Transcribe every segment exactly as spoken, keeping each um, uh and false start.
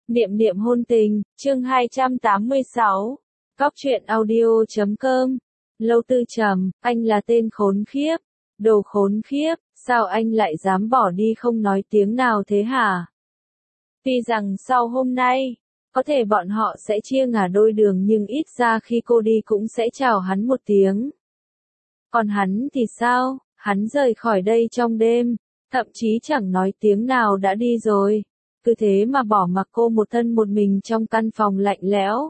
Niệm niệm hôn tình, chương hai trăm tám mươi sáu. Cóc truyện audio chấm com. Lâu Tư Trầm, anh là tên khốn khiếp. Đồ khốn khiếp, sao anh lại dám bỏ đi không nói tiếng nào thế hả? Tuy rằng sau hôm nay, có thể bọn họ sẽ chia ngả đôi đường nhưng ít ra khi cô đi cũng sẽ chào hắn một tiếng. Còn hắn thì sao? Hắn rời khỏi đây trong đêm, thậm chí chẳng nói tiếng nào đã đi rồi. Cứ thế mà bỏ mặc cô một thân một mình trong căn phòng lạnh lẽo.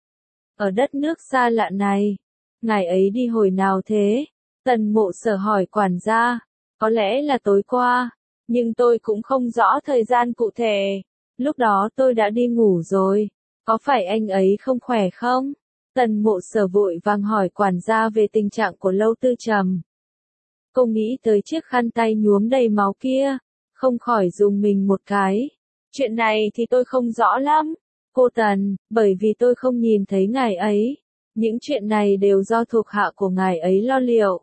Ở đất nước xa lạ này, ngày ấy đi hồi nào thế? Tần Mộ Sở hỏi quản gia. Có lẽ là tối qua, nhưng tôi cũng không rõ thời gian cụ thể. Lúc đó tôi đã đi ngủ rồi. Có phải anh ấy không khỏe không? Tần Mộ Sở vội vàng hỏi quản gia về tình trạng của Lâu Tư Trầm. Cô nghĩ tới chiếc khăn tay nhuốm đầy máu kia, không khỏi rùng mình một cái. Chuyện này thì tôi không rõ lắm, cô Tần, bởi vì tôi không nhìn thấy ngài ấy. Những chuyện này đều do thuộc hạ của ngài ấy lo liệu.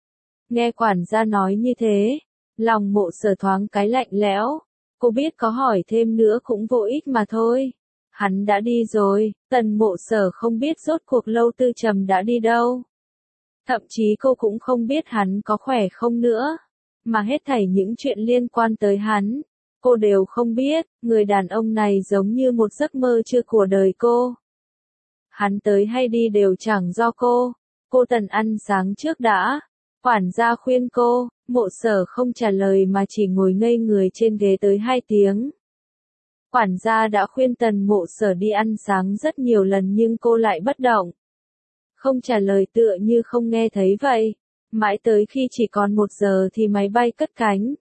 Nghe quản gia nói như thế, lòng Mộ Sở thoáng cái lạnh lẽo. Cô biết có hỏi thêm nữa cũng vô ích mà thôi. Hắn đã đi rồi, Tần Mộ Sở không biết rốt cuộc Lâu Tư Trầm đã đi đâu. Thậm chí cô cũng không biết hắn có khỏe không nữa. Mà hết thảy những chuyện liên quan tới hắn, cô đều không biết. Người đàn ông này giống như một giấc mơ chưa của đời cô. Hắn tới hay đi đều chẳng do cô. Cô Tần ăn sáng trước đã. Quản gia khuyên cô, Mộ Sở không trả lời mà chỉ ngồi ngây người trên ghế tới hai tiếng. Quản gia đã khuyên Tần Mộ Sở đi ăn sáng rất nhiều lần nhưng cô lại bất động. Không trả lời tựa như không nghe thấy vậy. Mãi tới khi chỉ còn một giờ thì máy bay cất cánh.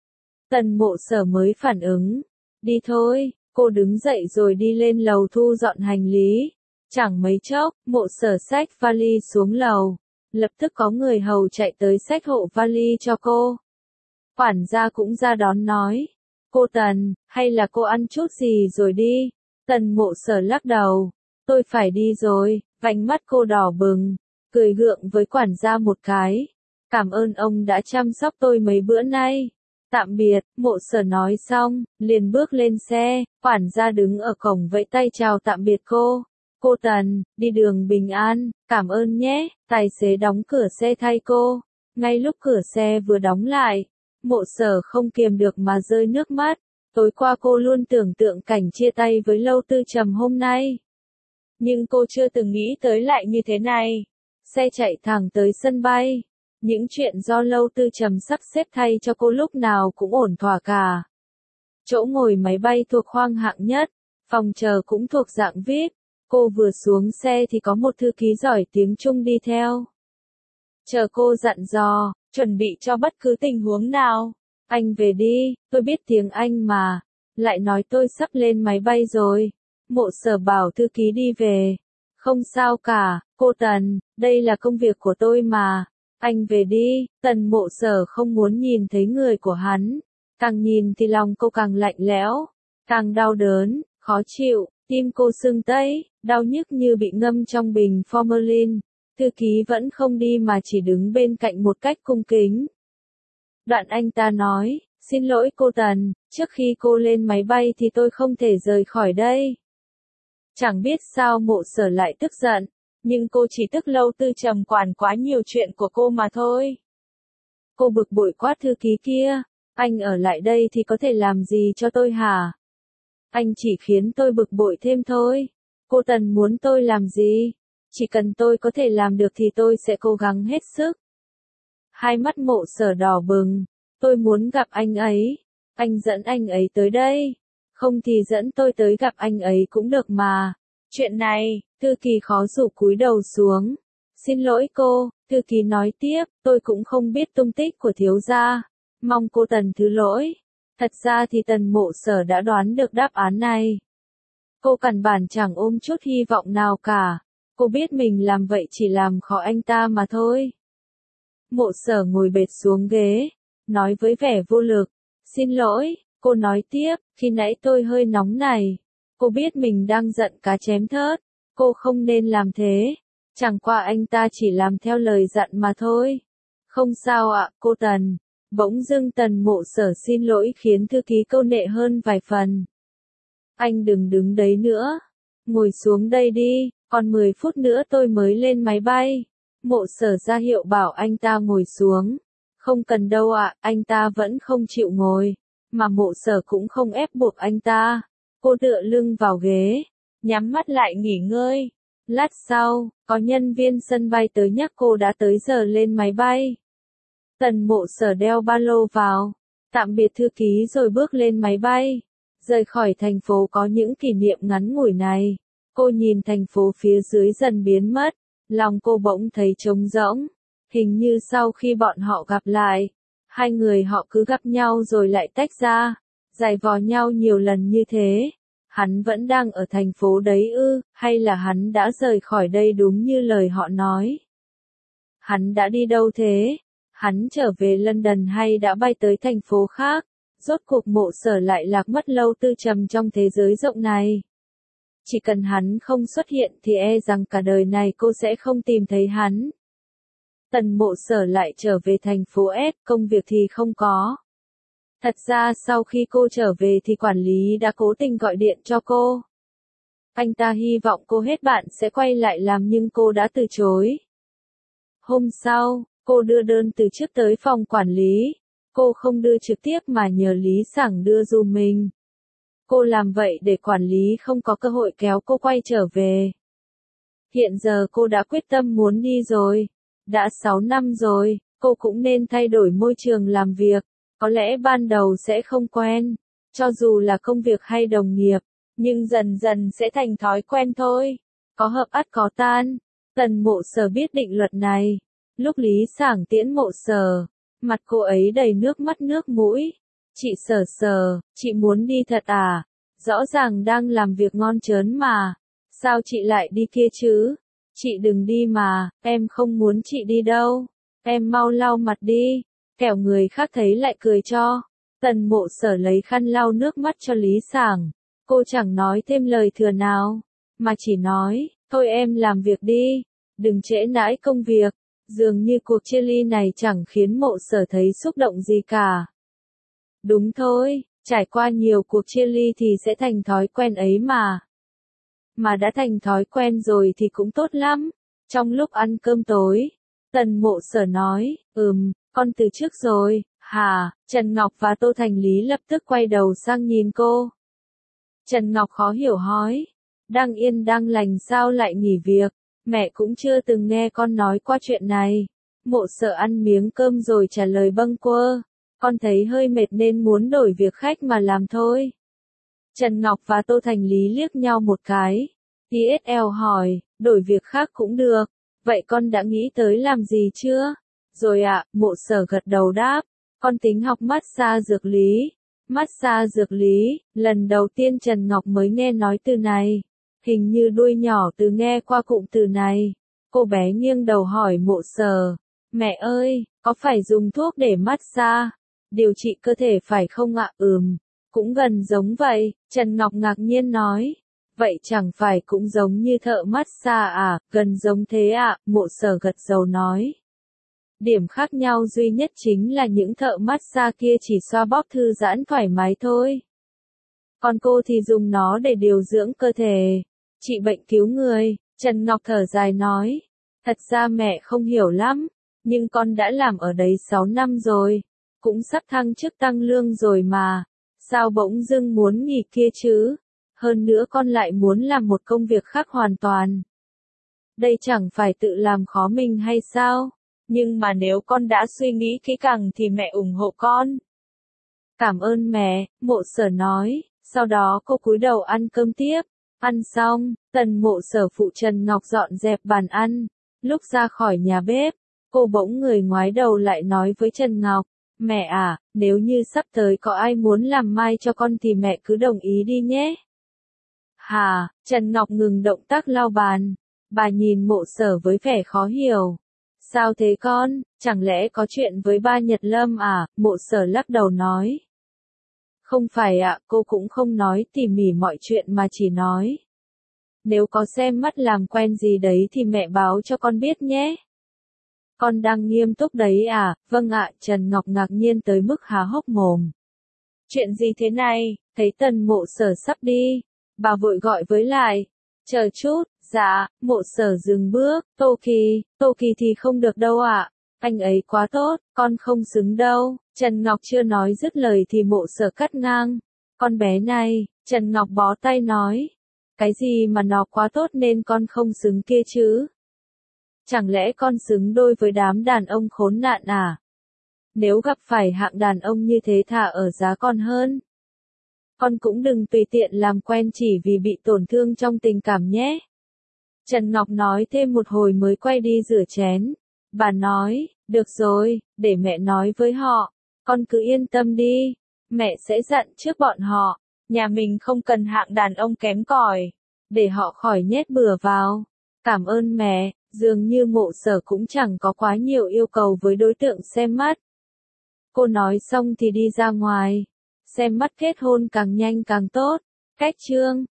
Tần Mộ Sở mới phản ứng. Đi thôi, cô đứng dậy rồi đi lên lầu thu dọn hành lý. Chẳng mấy chốc, Mộ Sở xách vali xuống lầu. Lập tức có người hầu chạy tới xách hộ vali cho cô. Quản gia cũng ra đón nói. Cô Tần, hay là cô ăn chút gì rồi đi? Tần Mộ Sở lắc đầu. Tôi phải đi rồi, vành mắt cô đỏ bừng. Cười gượng với quản gia một cái. Cảm ơn ông đã chăm sóc tôi mấy bữa nay. Tạm biệt, Mộ Sở nói xong, liền bước lên xe. Quản gia đứng ở cổng vẫy tay chào tạm biệt cô. Cô Tần, đi đường bình an, cảm ơn nhé. Tài xế đóng cửa xe thay cô. Ngay lúc cửa xe vừa đóng lại, Mộ Sở không kiềm được mà rơi nước mắt. Tối qua cô luôn tưởng tượng cảnh chia tay với Lâu Tư Trầm hôm nay. Nhưng cô chưa từng nghĩ tới lại như thế này. Xe chạy thẳng tới sân bay. Những chuyện do Lâu Tư Trầm sắp xếp thay cho cô lúc nào cũng ổn thỏa cả. Chỗ ngồi máy bay thuộc khoang hạng nhất, phòng chờ cũng thuộc dạng vi ai pi. Cô vừa xuống xe thì có một thư ký giỏi tiếng Trung đi theo. Chờ cô dặn dò, chuẩn bị cho bất cứ tình huống nào. Anh về đi, tôi biết tiếng Anh mà. Lại nói tôi sắp lên máy bay rồi. Mộ Sở bảo thư ký đi về. Không sao cả, cô Tần, đây là công việc của tôi mà. Anh về đi. Tần Mộ Sở không muốn nhìn thấy người của hắn. Càng nhìn thì lòng cô càng lạnh lẽo, càng đau đớn, khó chịu, tim cô sưng tấy, đau nhức như bị ngâm trong bình formalin. Thư ký vẫn không đi mà chỉ đứng bên cạnh một cách cung kính. Đoạn anh ta nói, xin lỗi cô Tần, trước khi cô lên máy bay thì tôi không thể rời khỏi đây. Chẳng biết sao Mộ Sở lại tức giận, nhưng cô chỉ tức Lâu Tư Trầm quản quá nhiều chuyện của cô mà thôi. Cô bực bội quát thư ký kia, anh ở lại đây thì có thể làm gì cho tôi hả? Anh chỉ khiến tôi bực bội thêm thôi. Cô Tần muốn tôi làm gì? Chỉ cần tôi có thể làm được thì tôi sẽ cố gắng hết sức. Hai mắt Mộ Sở đỏ bừng. Tôi muốn gặp anh ấy. Anh dẫn anh ấy tới đây. Không thì dẫn tôi tới gặp anh ấy cũng được mà. Chuyện này, thư ký khó rủ cúi đầu xuống. Xin lỗi cô, thư ký nói tiếp, tôi cũng không biết tung tích của thiếu gia. Mong cô Tần thứ lỗi. Thật ra thì Tần Mộ Sở đã đoán được đáp án này. Cô căn bản chẳng ôm chút hy vọng nào cả. Cô biết mình làm vậy chỉ làm khó anh ta mà thôi. Mộ Sở ngồi bệt xuống ghế, nói với vẻ vô lực. Xin lỗi, cô nói tiếp, khi nãy tôi hơi nóng này. Cô biết mình đang giận cá chém thớt. Cô không nên làm thế. Chẳng qua anh ta chỉ làm theo lời dặn mà thôi. Không sao ạ, cô Tần. Bỗng dưng Tần Mộ Sở xin lỗi khiến thư ký câu nệ hơn vài phần. Anh đừng đứng đấy nữa. Ngồi xuống đây đi, còn mười phút nữa tôi mới lên máy bay. Mộ Sở ra hiệu bảo anh ta ngồi xuống. Không cần đâu ạ, anh ta vẫn không chịu ngồi. Mà Mộ Sở cũng không ép buộc anh ta. Cô tựa lưng vào ghế, nhắm mắt lại nghỉ ngơi. Lát sau, có nhân viên sân bay tới nhắc cô đã tới giờ lên máy bay. Tần Mộ Sở đeo ba lô vào, tạm biệt thư ký rồi bước lên máy bay. Rời khỏi thành phố có những kỷ niệm ngắn ngủi này. Cô nhìn thành phố phía dưới dần biến mất, lòng cô bỗng thấy trống rỗng. Hình như sau khi bọn họ gặp lại, hai người họ cứ gặp nhau rồi lại tách ra, giày vò nhau nhiều lần như thế. Hắn vẫn đang ở thành phố đấy ư, hay là hắn đã rời khỏi đây đúng như lời họ nói? Hắn đã đi đâu thế? Hắn trở về London hay đã bay tới thành phố khác? Rốt cuộc Mộ Sở lại lạc mất Lâu Tư Trầm trong thế giới rộng này. Chỉ cần hắn không xuất hiện thì e rằng cả đời này cô sẽ không tìm thấy hắn. Tần Mộ Sở lại trở về thành phố S, công việc thì không có. Thật ra sau khi cô trở về thì quản lý đã cố tình gọi điện cho cô. Anh ta hy vọng cô hết bạn sẽ quay lại làm nhưng cô đã từ chối. Hôm sau, cô đưa đơn từ chức tới phòng quản lý. Cô không đưa trực tiếp mà nhờ Lý Sảng đưa dùm mình. Cô làm vậy để quản lý không có cơ hội kéo cô quay trở về. Hiện giờ cô đã quyết tâm muốn đi rồi. Đã sáu năm rồi, cô cũng nên thay đổi môi trường làm việc. Có lẽ ban đầu sẽ không quen, cho dù là công việc hay đồng nghiệp, nhưng dần dần sẽ thành thói quen thôi. Có hợp ắt có tan. Tần Mộ Sở biết định luật này. Lúc Lý Sảng tiễn Mộ Sở, mặt cô ấy đầy nước mắt nước mũi. Chị Sở Sở, chị muốn đi thật à? Rõ ràng đang làm việc ngon chớn mà. Sao chị lại đi kia chứ? Chị đừng đi mà, em không muốn chị đi đâu. Em mau lau mặt đi, kẻo người khác thấy lại cười cho. Tần Mộ Sở lấy khăn lau nước mắt cho Lý Sảng. Cô chẳng nói thêm lời thừa nào, mà chỉ nói, thôi em làm việc đi, đừng trễ nải công việc. Dường như cuộc chia ly này chẳng khiến Mộ Sở thấy xúc động gì cả. Đúng thôi, trải qua nhiều cuộc chia ly thì sẽ thành thói quen ấy mà. Mà đã thành thói quen rồi thì cũng tốt lắm. Trong lúc ăn cơm tối, Tần Mộ Sở nói, ừm, con từ chức rồi, hả? Trần Ngọc và Tô Thành Lý lập tức quay đầu sang nhìn cô. Trần Ngọc khó hiểu hỏi, đang yên đang lành sao lại nghỉ việc? Mẹ cũng chưa từng nghe con nói qua chuyện này. Mộ Sở ăn miếng cơm rồi trả lời bâng quơ, con thấy hơi mệt nên muốn đổi việc khách mà làm thôi. Trần Ngọc và Tô Thành Lý liếc nhau một cái. tê ét lờ hỏi, đổi việc khác cũng được, vậy con đã nghĩ tới làm gì chưa? Rồi ạ, Mộ Sở gật đầu đáp, con tính học massage dược lý. Massage dược lý, lần đầu tiên Trần Ngọc mới nghe nói từ này. Hình như đuôi nhỏ từ nghe qua cụm từ này. Cô bé nghiêng đầu hỏi Mộ Sở, mẹ ơi, có phải dùng thuốc để massage, điều trị cơ thể phải không ạ? Ừm, cũng gần giống vậy, Trần Ngọc ngạc nhiên nói. Vậy chẳng phải cũng giống như thợ massage à, gần giống thế ạ, Mộ Sở gật đầu nói. Điểm khác nhau duy nhất chính là những thợ massage kia chỉ xoa bóp thư giãn thoải mái thôi. Còn cô thì dùng nó để điều dưỡng cơ thể, trị bệnh cứu người. Trần Ngọc thở dài nói, thật ra mẹ không hiểu lắm, nhưng con đã làm ở đấy sáu năm rồi, cũng sắp thăng chức tăng lương rồi mà, sao bỗng dưng muốn nghỉ kia chứ? Hơn nữa con lại muốn làm một công việc khác hoàn toàn. Đây chẳng phải tự làm khó mình hay sao? Nhưng mà nếu con đã suy nghĩ kỹ càng thì mẹ ủng hộ con. Cảm ơn mẹ, Mộ Sở nói, sau đó cô cúi đầu ăn cơm tiếp. Ăn xong, Tần Mộ Sở phụ Trần Ngọc dọn dẹp bàn ăn. Lúc ra khỏi nhà bếp, cô bỗng người ngoái đầu lại nói với Trần Ngọc, mẹ à, nếu như sắp tới có ai muốn làm mai cho con thì mẹ cứ đồng ý đi nhé. Hà, Trần Ngọc ngừng động tác lau bàn. Bà nhìn Mộ Sở với vẻ khó hiểu. Sao thế con, chẳng lẽ có chuyện với ba Nhật Lâm à? Mộ Sở lắc đầu nói. Không phải ạ, cô cũng không nói tỉ mỉ mọi chuyện mà chỉ nói. Nếu có xem mắt làm quen gì đấy thì mẹ báo cho con biết nhé. Con đang nghiêm túc đấy à? Vâng ạ, Trần Ngọc ngạc nhiên tới mức há hốc mồm. Chuyện gì thế này? Thấy Tần Mộ Sở sắp đi, Bà vội gọi với lại. Chờ chút, dạ, Mộ Sở dừng bước, Tô Kỳ, Tô Kỳ thì không được đâu ạ. Anh ấy quá tốt, con không xứng đâu. Trần Ngọc chưa nói dứt lời thì Mộ Sở cắt ngang. Con bé này, Trần Ngọc bó tay nói. Cái gì mà nó quá tốt nên con không xứng kia chứ? Chẳng lẽ con xứng đôi với đám đàn ông khốn nạn à? Nếu gặp phải hạng đàn ông như thế thà ở giá con hơn. Con cũng đừng tùy tiện làm quen chỉ vì bị tổn thương trong tình cảm nhé. Trần Ngọc nói thêm một hồi mới quay đi rửa chén. Bà nói, được rồi, để mẹ nói với họ. Con cứ yên tâm đi. Mẹ sẽ dặn trước bọn họ. Nhà mình không cần hạng đàn ông kém cỏi. Để họ khỏi nhét bừa vào. Cảm ơn mẹ. Dường như Mộ Sở cũng chẳng có quá nhiều yêu cầu với đối tượng xem mắt. Cô nói xong thì đi ra ngoài. Xem mắt kết hôn càng nhanh càng tốt. Cách chương